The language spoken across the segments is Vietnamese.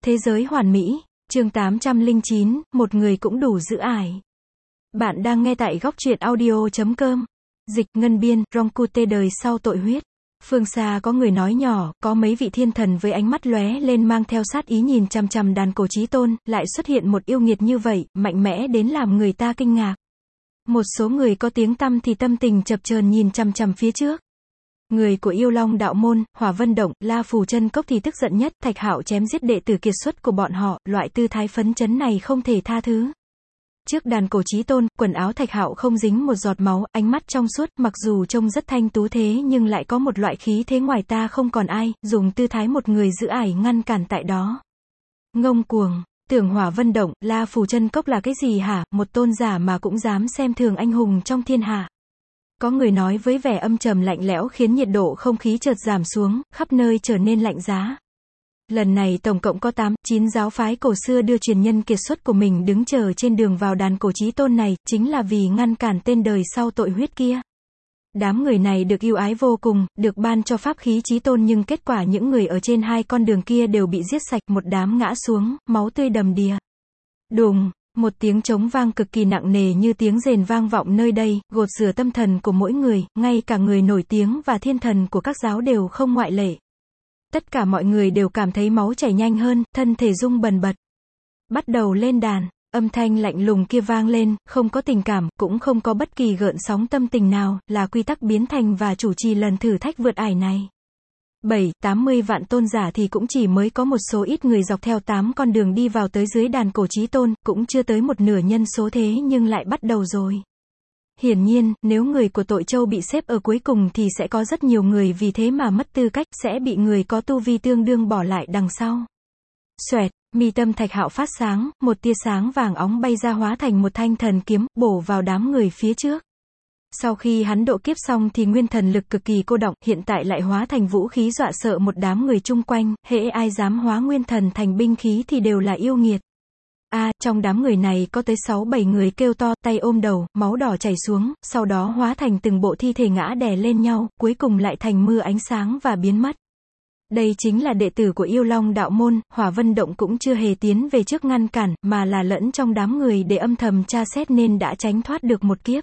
Thế giới hoàn mỹ, chương 809, một người cũng đủ giữ ải. Bạn đang nghe tại góc truyện audio.com. Dịch ngân biên, Ronkute đời sau tội huyết. Phương xa có người nói nhỏ, có mấy vị thiên thần với ánh mắt lóe lên mang theo sát ý nhìn chằm chằm đàn cổ chí tôn, lại xuất hiện một yêu nghiệt như vậy, mạnh mẽ đến làm người ta kinh ngạc. Một số người có tiếng tăm thì tâm tình chập chờn nhìn chằm chằm phía trước. Người của Yêu Long đạo môn, Hỏa Vân Động, La Phù Chân Cốc thì tức giận nhất, Thạch Hạo chém giết đệ tử kiệt xuất của bọn họ, loại tư thái phấn chấn này không thể tha thứ. Trước đàn cổ chí tôn, quần áo Thạch Hạo không dính một giọt máu, ánh mắt trong suốt, mặc dù trông rất thanh tú thế nhưng lại có một loại khí thế ngoài ta không còn ai, dùng tư thái một người giữ ải ngăn cản tại đó. Ngông cuồng, tưởng Hỏa Vân Động, La Phù Chân Cốc là cái gì hả, một tôn giả mà cũng dám xem thường anh hùng trong thiên hạ. Có người nói với vẻ âm trầm lạnh lẽo khiến nhiệt độ không khí chợt giảm xuống, khắp nơi trở nên lạnh giá. Lần này tổng cộng có 8-9 giáo phái cổ xưa đưa truyền nhân kiệt xuất của mình đứng chờ trên đường vào đàn cổ chí tôn này, chính là vì ngăn cản tên đời sau tội huyết kia. Đám người này được ưu ái vô cùng, được ban cho pháp khí chí tôn nhưng kết quả những người ở trên hai con đường kia đều bị giết sạch, một đám ngã xuống, máu tươi đầm đìa. Đùng! Một tiếng trống vang cực kỳ nặng nề như tiếng rền vang vọng nơi đây, gột rửa tâm thần của mỗi người, ngay cả người nổi tiếng và thiên thần của các giáo đều không ngoại lệ. Tất cả mọi người đều cảm thấy máu chảy nhanh hơn, thân thể rung bần bật. Bắt đầu lên đàn, âm thanh lạnh lùng kia vang lên, không có tình cảm, cũng không có bất kỳ gợn sóng tâm tình nào, là quy tắc biến thành và chủ trì lần thử thách vượt ải này. 7-80 vạn tôn giả thì cũng chỉ mới có một số ít người dọc theo 8 con đường đi vào tới dưới đàn cổ chí tôn, cũng chưa tới một nửa nhân số thế nhưng lại bắt đầu rồi. Hiển nhiên, nếu người của Tội Châu bị xếp ở cuối cùng thì sẽ có rất nhiều người vì thế mà mất tư cách, sẽ bị người có tu vi tương đương bỏ lại đằng sau. Xoẹt, mi tâm Thạch Hạo phát sáng, một tia sáng vàng óng bay ra hóa thành một thanh thần kiếm, bổ vào đám người phía trước. Sau khi hắn độ kiếp xong thì nguyên thần lực cực kỳ cô đọng, hiện tại lại hóa thành vũ khí dọa sợ một đám người chung quanh, hễ ai dám hóa nguyên thần thành binh khí thì đều là yêu nghiệt. Trong đám người này có tới 6-7 người kêu to, tay ôm đầu, máu đỏ chảy xuống, sau đó hóa thành từng bộ thi thể ngã đè lên nhau, cuối cùng lại thành mưa ánh sáng và biến mất. Đây chính là đệ tử của Yêu Long đạo môn, Hỏa Vân Động cũng chưa hề tiến về trước ngăn cản, mà là lẫn trong đám người để âm thầm tra xét nên đã tránh thoát được một kiếp.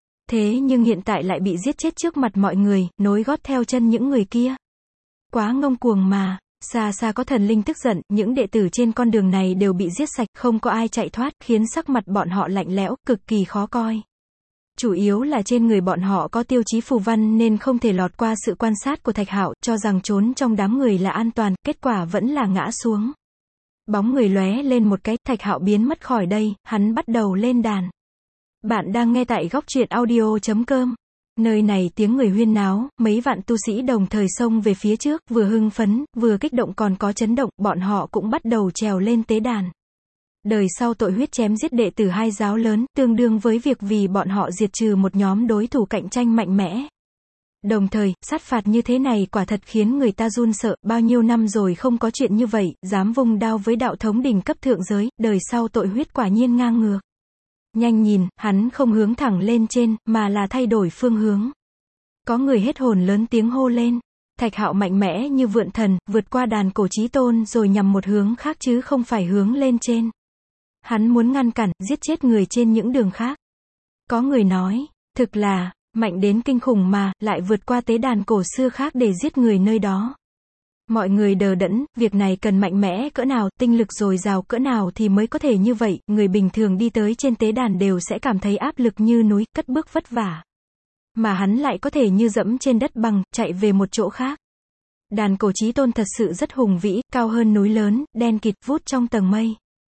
Thế nhưng hiện tại lại bị giết chết trước mặt mọi người, nối gót theo chân những người kia. Quá ngông cuồng mà. Xa xa có thần linh tức giận, những đệ tử trên con đường này đều bị giết sạch, không có ai chạy thoát, khiến sắc mặt bọn họ lạnh lẽo, cực kỳ khó coi. Chủ yếu là trên người bọn họ có tiêu chí phù văn nên không thể lọt qua sự quan sát của Thạch Hạo, cho rằng trốn trong đám người là an toàn, kết quả vẫn là ngã xuống. Bóng người lóe lên một cái, Thạch Hạo biến mất khỏi đây, hắn bắt đầu lên đàn. Bạn đang nghe tại góc truyện audio.com. Nơi này tiếng người huyên náo, mấy vạn tu sĩ đồng thời xông về phía trước, vừa hưng phấn, vừa kích động còn có chấn động, bọn họ cũng bắt đầu trèo lên tế đàn. Đời sau tội huyết chém giết đệ tử hai giáo lớn, tương đương với việc vì bọn họ diệt trừ một nhóm đối thủ cạnh tranh mạnh mẽ. Đồng thời, sát phạt như thế này quả thật khiến người ta run sợ, bao nhiêu năm rồi không có chuyện như vậy, dám vung đao với đạo thống đỉnh cấp thượng giới, đời sau tội huyết quả nhiên ngang ngược. Nhanh nhìn, hắn không hướng thẳng lên trên, mà là thay đổi phương hướng. Có người hết hồn lớn tiếng hô lên. Thạch Hạo mạnh mẽ như vượn thần, vượt qua đàn cổ chí tôn rồi nhằm một hướng khác chứ không phải hướng lên trên. Hắn muốn ngăn cản, giết chết người trên những đường khác. Có người nói, thực là, mạnh đến kinh khủng mà, lại vượt qua tế đàn cổ xưa khác để giết người nơi đó. Mọi người đờ đẫn, việc này cần mạnh mẽ cỡ nào, tinh lực dồi dào cỡ nào thì mới có thể như vậy, người bình thường đi tới trên tế đàn đều sẽ cảm thấy áp lực như núi, cất bước vất vả. Mà hắn lại có thể như dẫm trên đất bằng, chạy về một chỗ khác. Đàn cổ chí tôn thật sự rất hùng vĩ, cao hơn núi lớn, đen kịt, vút trong tầng mây.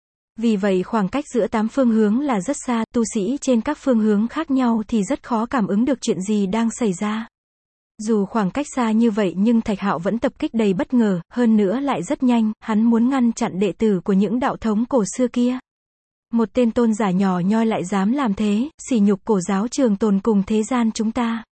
Vì vậy khoảng cách giữa 8 phương hướng là rất xa, tu sĩ trên các phương hướng khác nhau thì rất khó cảm ứng được chuyện gì đang xảy ra. Dù khoảng cách xa như vậy nhưng Thạch Hạo vẫn tập kích đầy bất ngờ, hơn nữa lại rất nhanh, hắn muốn ngăn chặn đệ tử của những đạo thống cổ xưa kia. Một tên tôn giả nhỏ nhoi lại dám làm thế, sỉ nhục cổ giáo trường tồn cùng thế gian chúng ta.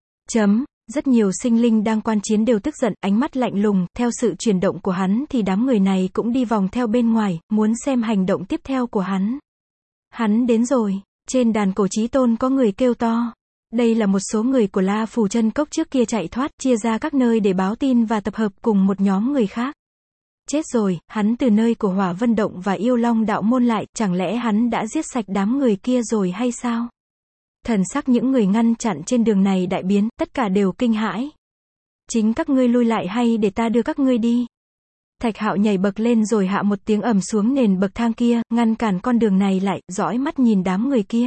Rất nhiều sinh linh đang quan chiến đều tức giận, ánh mắt lạnh lùng, theo sự chuyển động của hắn thì đám người này cũng đi vòng theo bên ngoài, muốn xem hành động tiếp theo của hắn. Hắn đến rồi, trên đàn cổ chí tôn có người kêu to. Đây là một số người của La Phù Chân Cốc trước kia chạy thoát, chia ra các nơi để báo tin và tập hợp cùng một nhóm người khác. Chết rồi, hắn từ nơi của Hỏa Vân Động và Yêu Long đạo môn lại, chẳng lẽ hắn đã giết sạch đám người kia rồi hay sao? Thần sắc những người ngăn chặn trên đường này đại biến, tất cả đều kinh hãi. Chính các ngươi lui lại hay để ta đưa các ngươi đi? Thạch Hạo nhảy bậc lên rồi hạ một tiếng ầm xuống nền bậc thang kia, ngăn cản con đường này lại, dõi mắt nhìn đám người kia.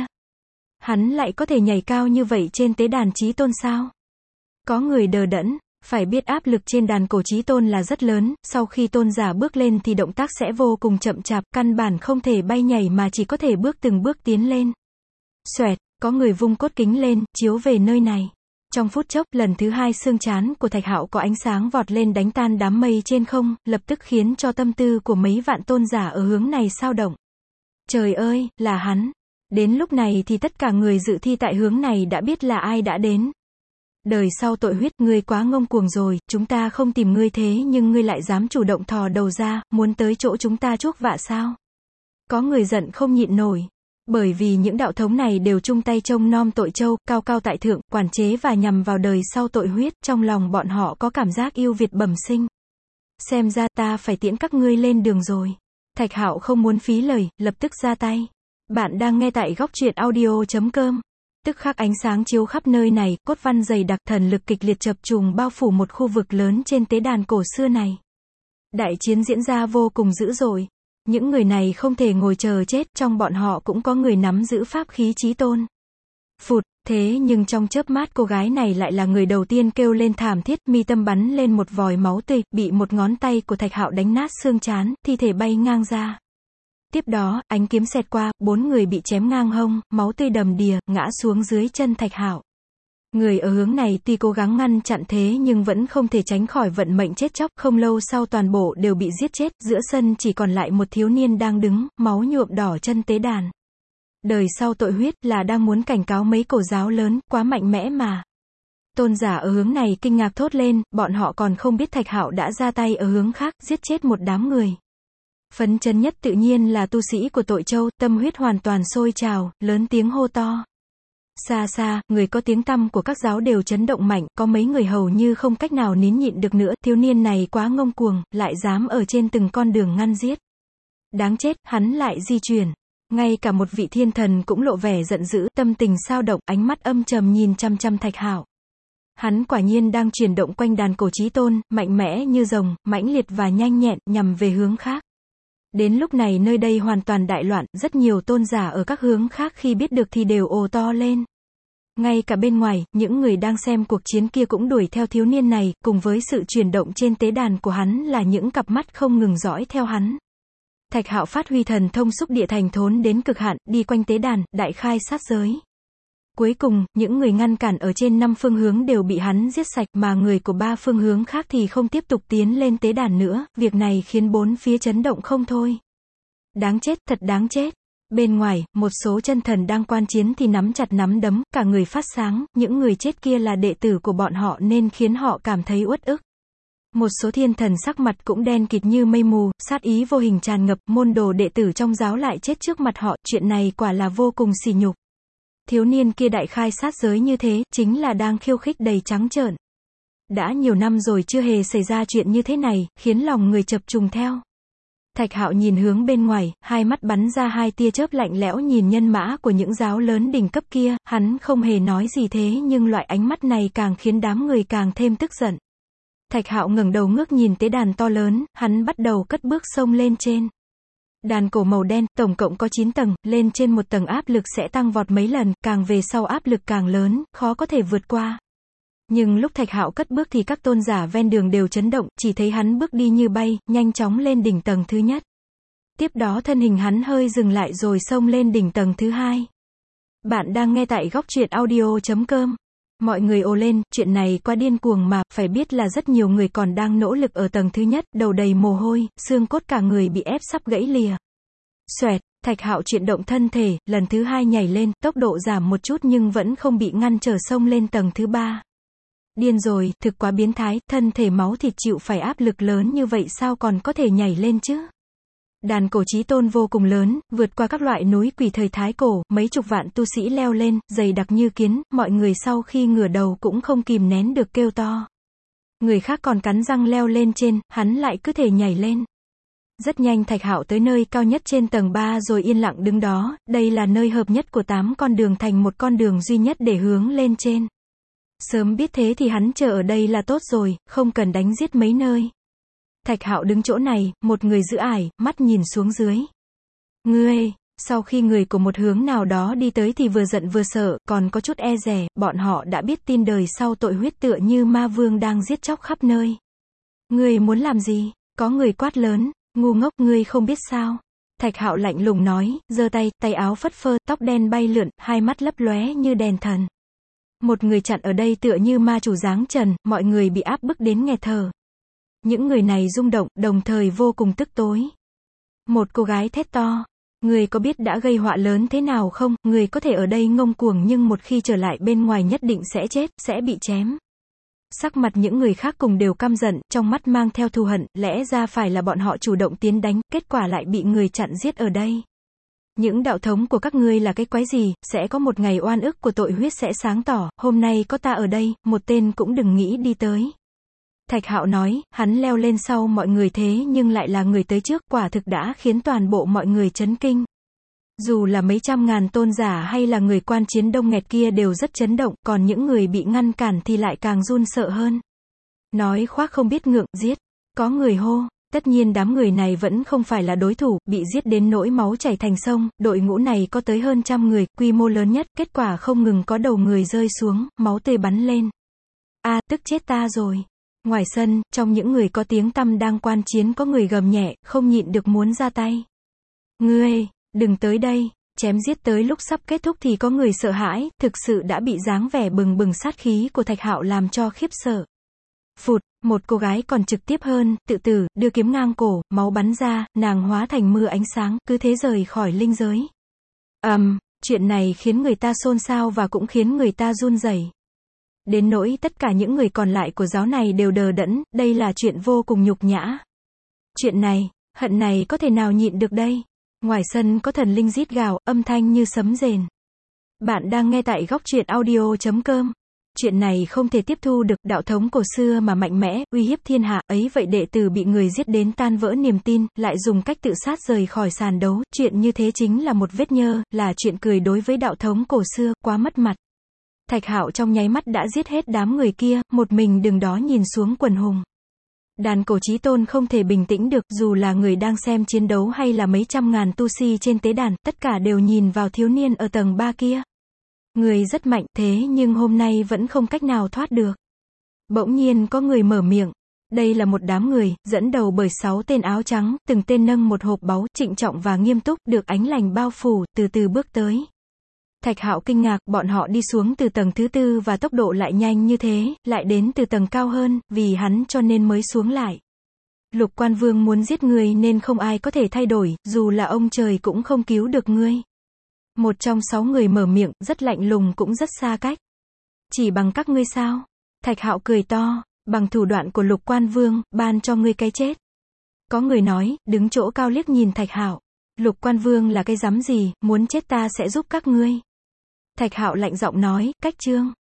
Hắn lại có thể nhảy cao như vậy trên tế đàn chí tôn sao? Có người đờ đẫn, phải biết áp lực trên đàn cổ chí tôn là rất lớn, sau khi tôn giả bước lên thì động tác sẽ vô cùng chậm chạp, căn bản không thể bay nhảy mà chỉ có thể bước từng bước tiến lên. Xoẹt, có người vung cốt kính lên, chiếu về nơi này. Trong phút chốc, lần thứ hai xương trán của Thạch Hạo có ánh sáng vọt lên đánh tan đám mây trên không, lập tức khiến cho tâm tư của mấy vạn tôn giả ở hướng này xao động. Trời ơi, là hắn. Đến lúc này thì tất cả người dự thi tại hướng này đã biết là ai đã đến. Đời sau tội huyết, ngươi quá ngông cuồng rồi, chúng ta không tìm ngươi thế nhưng ngươi lại dám chủ động thò đầu ra, muốn tới chỗ chúng ta chuốc vạ sao? Có người giận không nhịn nổi. Bởi vì những đạo thống này đều chung tay trông nom tội châu, cao cao tại thượng, quản chế và nhằm vào đời sau tội huyết, trong lòng bọn họ có cảm giác yêu Việt bẩm sinh. Xem ra ta phải tiễn các ngươi lên đường rồi. Thạch Hạo không muốn phí lời, lập tức ra tay. Bạn đang nghe tại góc truyện audio.com. Tức khắc ánh sáng chiếu khắp nơi này, cốt văn dày đặc, thần lực kịch liệt chập trùng bao phủ một khu vực lớn trên tế đàn cổ xưa này. Đại chiến diễn ra vô cùng dữ dội. Những người này không thể ngồi chờ chết, trong bọn họ cũng có người nắm giữ pháp khí chí tôn. Phụt, thế nhưng trong chớp mắt cô gái này lại là người đầu tiên kêu lên thảm thiết, mi tâm bắn lên một vòi máu tươi, bị một ngón tay của Thạch Hạo đánh nát xương trán, thi thể bay ngang ra. Tiếp đó, ánh kiếm xẹt qua, 4 người bị chém ngang hông, máu tươi đầm đìa, ngã xuống dưới chân Thạch Hạo. Người ở hướng này tuy cố gắng ngăn chặn thế nhưng vẫn không thể tránh khỏi vận mệnh chết chóc, không lâu sau toàn bộ đều bị giết chết, giữa sân chỉ còn lại một thiếu niên đang đứng, máu nhuộm đỏ chân tế đàn. Đời sau tội huyết là đang muốn cảnh cáo mấy cổ giáo lớn, quá mạnh mẽ mà. Tôn giả ở hướng này kinh ngạc thốt lên, bọn họ còn không biết Thạch Hạo đã ra tay ở hướng khác, giết chết một đám người. Phấn chấn nhất tự nhiên là tu sĩ của tội châu, tâm huyết hoàn toàn sôi trào, lớn tiếng hô to. Xa xa, người có tiếng tăm của các giáo đều chấn động mạnh, có mấy người hầu như không cách nào nín nhịn được nữa, thiếu niên này quá ngông cuồng, lại dám ở trên từng con đường ngăn giết. Đáng chết, hắn lại di chuyển. Ngay cả một vị thiên thần cũng lộ vẻ giận dữ, tâm tình xao động, ánh mắt âm trầm nhìn chăm chăm Thạch Hạo. Hắn quả nhiên đang chuyển động quanh đàn cổ chí tôn, mạnh mẽ như rồng, mãnh liệt và nhanh nhẹn, nhằm về hướng khác. Đến lúc này nơi đây hoàn toàn đại loạn, rất nhiều tôn giả ở các hướng khác khi biết được thì đều ồ to lên. Ngay cả bên ngoài, những người đang xem cuộc chiến kia cũng đuổi theo thiếu niên này, cùng với sự chuyển động trên tế đàn của hắn là những cặp mắt không ngừng dõi theo hắn. Thạch Hạo phát huy thần thông xúc địa thành thốn đến cực hạn, đi quanh tế đàn, đại khai sát giới. Cuối cùng, những người ngăn cản ở trên 5 phương hướng đều bị hắn giết sạch, mà người của 3 phương hướng khác thì không tiếp tục tiến lên tế đàn nữa, việc này khiến 4 phía chấn động không thôi. Đáng chết, thật đáng chết. Bên ngoài, một số chân thần đang quan chiến thì nắm chặt nắm đấm, cả người phát sáng, những người chết kia là đệ tử của bọn họ nên khiến họ cảm thấy uất ức. Một số thiên thần sắc mặt cũng đen kịt như mây mù, sát ý vô hình tràn ngập, môn đồ đệ tử trong giáo lại chết trước mặt họ, chuyện này quả là vô cùng sỉ nhục. Thiếu niên kia đại khai sát giới như thế, chính là đang khiêu khích đầy trắng trợn. Đã nhiều năm rồi chưa hề xảy ra chuyện như thế này, khiến lòng người chập trùng theo. Thạch Hạo nhìn hướng bên ngoài, hai mắt bắn ra hai tia chớp lạnh lẽo nhìn nhân mã của những giáo lớn đỉnh cấp kia, hắn không hề nói gì thế nhưng loại ánh mắt này càng khiến đám người càng thêm tức giận. Thạch Hạo ngẩng đầu ngước nhìn tế đàn to lớn, hắn bắt đầu cất bước xông lên trên. Đàn cổ màu đen, tổng cộng có 9 tầng, lên trên một tầng áp lực sẽ tăng vọt mấy lần, càng về sau áp lực càng lớn, khó có thể vượt qua. Nhưng lúc Thạch Hạo cất bước thì các tôn giả ven đường đều chấn động, chỉ thấy hắn bước đi như bay, nhanh chóng lên đỉnh tầng thứ nhất. Tiếp đó thân hình hắn hơi dừng lại rồi xông lên đỉnh tầng thứ hai. Bạn đang nghe tại góc truyện audio.com. Mọi người ồ lên, chuyện này quá điên cuồng mà, phải biết là rất nhiều người còn đang nỗ lực ở tầng thứ nhất, đầu đầy mồ hôi, xương cốt cả người bị ép sắp gãy lìa. Xoẹt, Thạch Hạo chuyển động thân thể, lần thứ hai nhảy lên, tốc độ giảm một chút nhưng vẫn không bị ngăn trở xông lên tầng thứ ba. Điên rồi, thực quá biến thái, thân thể máu thịt chịu phải áp lực lớn như vậy sao còn có thể nhảy lên chứ? Đàn cổ chí tôn vô cùng lớn, vượt qua các loại núi quỷ thời Thái Cổ, mấy chục vạn tu sĩ leo lên, dày đặc như kiến, mọi người sau khi ngửa đầu cũng không kìm nén được kêu to. Người khác còn cắn răng leo lên trên, hắn lại cứ thể nhảy lên. Rất nhanh Thạch Hạo tới nơi cao nhất trên tầng 3 rồi yên lặng đứng đó, đây là nơi hợp nhất của 8 con đường thành một con đường duy nhất để hướng lên trên. Sớm biết thế thì hắn chờ ở đây là tốt rồi, không cần đánh giết mấy nơi. Thạch Hạo đứng chỗ này, một người giữ ải, mắt nhìn xuống dưới. Ngươi, sau khi người của một hướng nào đó đi tới thì vừa giận vừa sợ, còn có chút e dè, bọn họ đã biết tin đời sau tội huyết tựa như ma vương đang giết chóc khắp nơi. Ngươi muốn làm gì? Có người quát lớn, ngu ngốc, ngươi không biết sao? Thạch Hạo lạnh lùng nói, giơ tay, tay áo phất phơ, tóc đen bay lượn, hai mắt lấp lóe như đèn thần. Một người chặn ở đây tựa như ma chủ giáng trần, mọi người bị áp bức đến nghẹt thở. Những người này rung động, đồng thời vô cùng tức tối. Một cô gái thét to, người có biết đã gây họa lớn thế nào không? Người có thể ở đây ngông cuồng nhưng một khi trở lại bên ngoài nhất định sẽ chết, sẽ bị chém. Sắc mặt những người khác cùng đều căm giận, trong mắt mang theo thù hận, lẽ ra phải là bọn họ chủ động tiến đánh, kết quả lại bị người chặn giết ở đây. Những đạo thống của các ngươi là cái quái gì, sẽ có một ngày oan ức của tội huyết sẽ sáng tỏ, hôm nay có ta ở đây, một tên cũng đừng nghĩ đi tới. Thạch Hạo nói, hắn leo lên sau mọi người thế nhưng lại là người tới trước, quả thực đã khiến toàn bộ mọi người chấn kinh. Dù là mấy trăm ngàn tôn giả hay là người quan chiến đông nghẹt kia đều rất chấn động, còn những người bị ngăn cản thì lại càng run sợ hơn. Nói khoác không biết ngượng, giết. Có người hô. Tất nhiên đám người này vẫn không phải là đối thủ, bị giết đến nỗi máu chảy thành sông, đội ngũ này có tới hơn 100 người, quy mô lớn nhất, kết quả không ngừng có đầu người rơi xuống, máu tươi bắn lên. Tức chết ta rồi. Ngoài sân, trong những người có tiếng tăm đang quan chiến có người gầm nhẹ, không nhịn được muốn ra tay. Ngươi, đừng tới đây, chém giết tới lúc sắp kết thúc thì có người sợ hãi, thực sự đã bị dáng vẻ bừng bừng sát khí của Thạch Hạo làm cho khiếp sợ. Phụt, một cô gái còn trực tiếp hơn, tự tử, đưa kiếm ngang cổ, máu bắn ra, nàng hóa thành mưa ánh sáng, cứ thế rời khỏi linh giới. Chuyện này khiến người ta xôn xao và cũng khiến người ta run rẩy. Đến nỗi tất cả những người còn lại của giáo này đều đờ đẫn, đây là chuyện vô cùng nhục nhã. Chuyện này, hận này có thể nào nhịn được đây? Ngoài sân có thần linh rít gào, âm thanh như sấm rền. Bạn đang nghe tại góc truyện audio.com. Chuyện này không thể tiếp thu được, đạo thống cổ xưa mà mạnh mẽ, uy hiếp thiên hạ, ấy vậy đệ tử bị người giết đến tan vỡ niềm tin, lại dùng cách tự sát rời khỏi sàn đấu, chuyện như thế chính là một vết nhơ, là chuyện cười đối với đạo thống cổ xưa, quá mất mặt. Thạch Hạo trong nháy mắt đã giết hết đám người kia, một mình đứng đó nhìn xuống quần hùng. Đàn cổ chí tôn không thể bình tĩnh được, dù là người đang xem chiến đấu hay là mấy trăm ngàn tu sĩ trên tế đàn, tất cả đều nhìn vào thiếu niên ở tầng 3 kia. Người rất mạnh, thế nhưng hôm nay vẫn không cách nào thoát được. Bỗng nhiên có người mở miệng. Đây là một đám người, dẫn đầu bởi 6 tên áo trắng, từng tên nâng một hộp báu, trịnh trọng và nghiêm túc, được ánh lành bao phủ, từ từ bước tới. Thạch Hạo kinh ngạc, bọn họ đi xuống từ tầng thứ 4 và tốc độ lại nhanh như thế, lại đến từ tầng cao hơn, vì hắn cho nên mới xuống lại. Lục Quan Vương muốn giết ngươi nên không ai có thể thay đổi, dù là ông trời cũng không cứu được ngươi. Một trong 6 người mở miệng, rất lạnh lùng cũng rất xa cách. Chỉ bằng các ngươi sao? Thạch Hạo cười to, bằng thủ đoạn của Lục Quan Vương, ban cho ngươi cái chết. Có người nói, đứng chỗ cao liếc nhìn Thạch Hạo. Lục Quan Vương là cái rắm gì, muốn chết ta sẽ giúp các ngươi. Thạch Hạo lạnh giọng nói, cách chương.